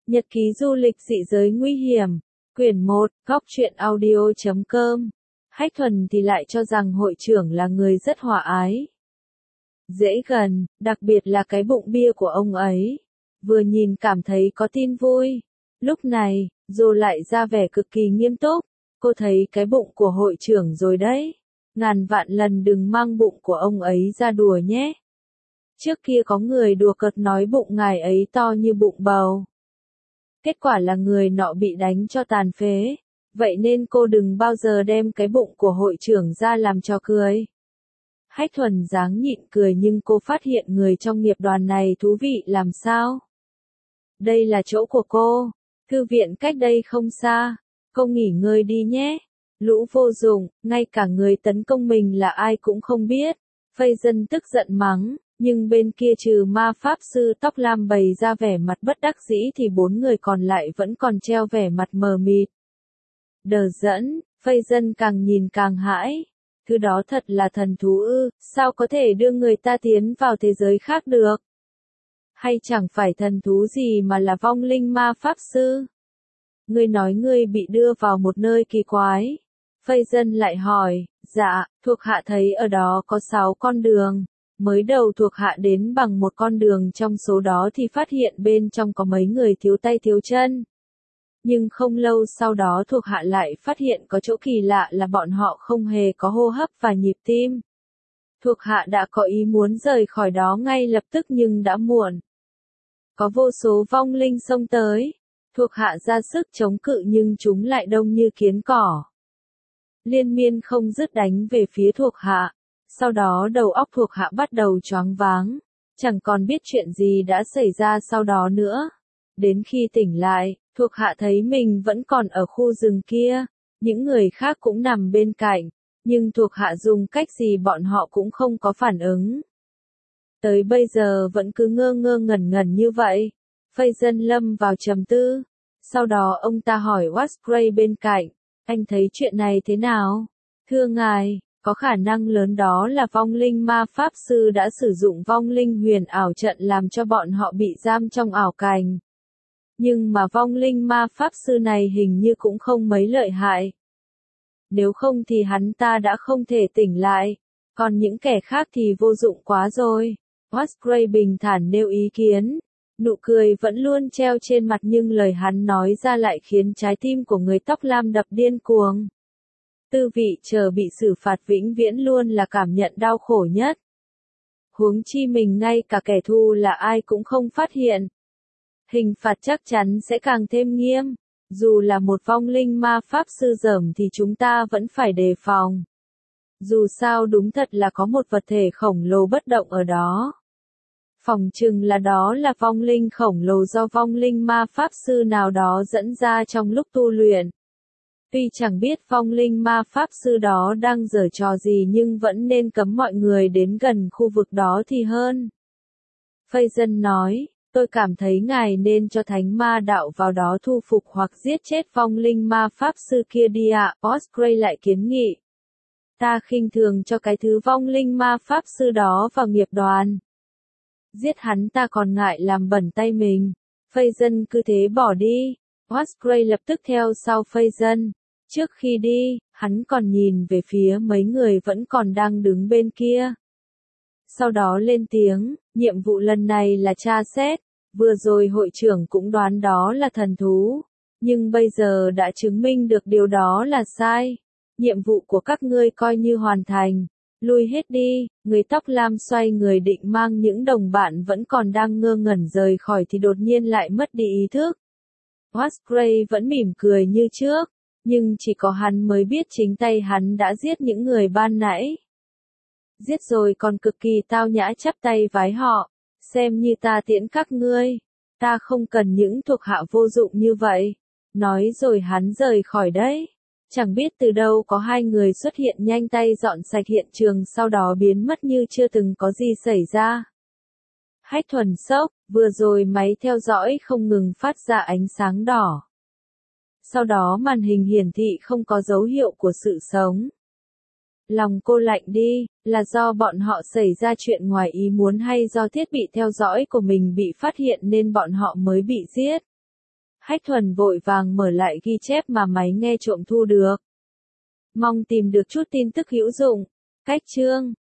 Nhật ký du lịch dị giới nguy hiểm, quyển 1, góc truyện audio.com. Hách Thuần thì lại cho rằng hội trưởng là người rất hòa ái, dễ gần, đặc biệt là cái bụng bia của ông ấy. Vừa nhìn cảm thấy có tin vui. Lúc này, Dô lại ra vẻ cực kỳ nghiêm túc. Cô thấy cái bụng của hội trưởng rồi đấy. Ngàn vạn lần đừng mang bụng của ông ấy ra đùa nhé. Trước kia có người đùa cợt nói bụng ngài ấy to như bụng bầu. Kết quả là người nọ bị đánh cho tàn phế. Vậy nên cô đừng bao giờ đem cái bụng của hội trưởng ra làm trò cười. Hách Thuần dáng nhịn cười nhưng cô phát hiện người trong nghiệp đoàn này thú vị làm sao. Đây là chỗ của cô. Thư viện cách đây không xa. Cô nghỉ ngơi đi nhé. Lũ vô dụng, ngay cả người tấn công mình là ai cũng không biết. Phây Dân tức giận mắng, nhưng bên kia trừ ma pháp sư tóc lam bày ra vẻ mặt bất đắc dĩ thì 4 người còn lại vẫn còn treo vẻ mặt mờ mịt. Đờ dẫn, Phây Dân càng nhìn càng hãi. Thứ đó thật là thần thú ư, sao có thể đưa người ta tiến vào thế giới khác được? Hay chẳng phải thần thú gì mà là vong linh ma pháp sư? Ngươi nói ngươi bị đưa vào một nơi kỳ quái. Phây Dân lại hỏi, dạ, thuộc hạ thấy ở đó có 6 con đường. Mới đầu thuộc hạ đến bằng một con đường trong số đó thì phát hiện bên trong có mấy người thiếu tay thiếu chân. Nhưng không lâu sau đó thuộc hạ lại phát hiện có chỗ kỳ lạ là bọn họ không hề có hô hấp và nhịp tim. Thuộc hạ đã có ý muốn rời khỏi đó ngay lập tức nhưng đã muộn. Có vô số vong linh xông tới. Thuộc hạ ra sức chống cự nhưng chúng lại đông như kiến cỏ. Liên miên không dứt đánh về phía thuộc hạ. Sau đó đầu óc thuộc hạ bắt đầu choáng váng. Chẳng còn biết chuyện gì đã xảy ra sau đó nữa. Đến khi tỉnh lại, thuộc hạ thấy mình vẫn còn ở khu rừng kia. Những người khác cũng nằm bên cạnh. Nhưng thuộc hạ dùng cách gì bọn họ cũng không có phản ứng. Tới bây giờ vẫn cứ ngơ ngơ ngẩn ngẩn như vậy. Phây Dân lâm vào trầm tư. Sau đó ông ta hỏi Wasgray bên cạnh. Anh thấy chuyện này thế nào? Thưa ngài, có khả năng lớn đó là vong linh ma pháp sư đã sử dụng vong linh huyền ảo trận làm cho bọn họ bị giam trong ảo cảnh. Nhưng mà vong linh ma pháp sư này hình như cũng không mấy lợi hại. Nếu không thì hắn ta đã không thể tỉnh lại. Còn những kẻ khác thì vô dụng quá rồi. Wasgray bình thản nêu ý kiến. Nụ cười vẫn luôn treo trên mặt nhưng lời hắn nói ra lại khiến trái tim của người tóc lam đập điên cuồng. Tư vị chờ bị xử phạt vĩnh viễn luôn là cảm nhận đau khổ nhất. Huống chi mình ngay cả kẻ thù là ai cũng không phát hiện. Hình phạt chắc chắn sẽ càng thêm nghiêm. Dù là một vong linh ma pháp sư dởm thì chúng ta vẫn phải đề phòng. Dù sao đúng thật là có một vật thể khổng lồ bất động ở đó. Phỏng chừng là đó là vong linh khổng lồ do vong linh ma pháp sư nào đó dẫn ra trong lúc tu luyện. Tuy chẳng biết vong linh ma pháp sư đó đang giở trò gì nhưng vẫn nên cấm mọi người đến gần khu vực đó thì hơn. Phây Dân nói, tôi cảm thấy ngài nên cho thánh ma đạo vào đó thu phục hoặc giết chết vong linh ma pháp sư kia đi ạ. Wasgray lại kiến nghị. Ta khinh thường cho cái thứ vong linh ma pháp sư đó vào nghiệp đoàn. Giết hắn ta còn ngại làm bẩn tay mình. Phây Dân cứ thế bỏ đi. Wasgray lập tức theo sau Phây Dân. Trước khi đi, hắn còn nhìn về phía mấy người vẫn còn đang đứng bên kia. Sau đó lên tiếng, nhiệm vụ lần này là tra xét. Vừa rồi hội trưởng cũng đoán đó là thần thú. Nhưng bây giờ đã chứng minh được điều đó là sai. Nhiệm vụ của các ngươi coi như hoàn thành. Lui hết đi, người tóc lam xoay người định mang những đồng bạn vẫn còn đang ngơ ngẩn rời khỏi thì đột nhiên lại mất đi ý thức. Wasgray vẫn mỉm cười như trước, nhưng chỉ có hắn mới biết chính tay hắn đã giết những người ban nãy. Giết rồi còn cực kỳ tao nhã chắp tay vái họ, xem như ta tiễn các ngươi, ta không cần những thuộc hạ vô dụng như vậy. Nói rồi hắn rời khỏi đấy. Chẳng biết từ đâu có 2 người xuất hiện nhanh tay dọn sạch hiện trường sau đó biến mất như chưa từng có gì xảy ra. Hách Thuần sốc, vừa rồi máy theo dõi không ngừng phát ra ánh sáng đỏ. Sau đó màn hình hiển thị không có dấu hiệu của sự sống. Lòng cô lạnh đi, là do bọn họ xảy ra chuyện ngoài ý muốn hay do thiết bị theo dõi của mình bị phát hiện nên bọn họ mới bị giết. Hách Thuần vội vàng mở lại ghi chép mà máy nghe trộm thu được. Mong tìm được chút tin tức hữu dụng. Cách chương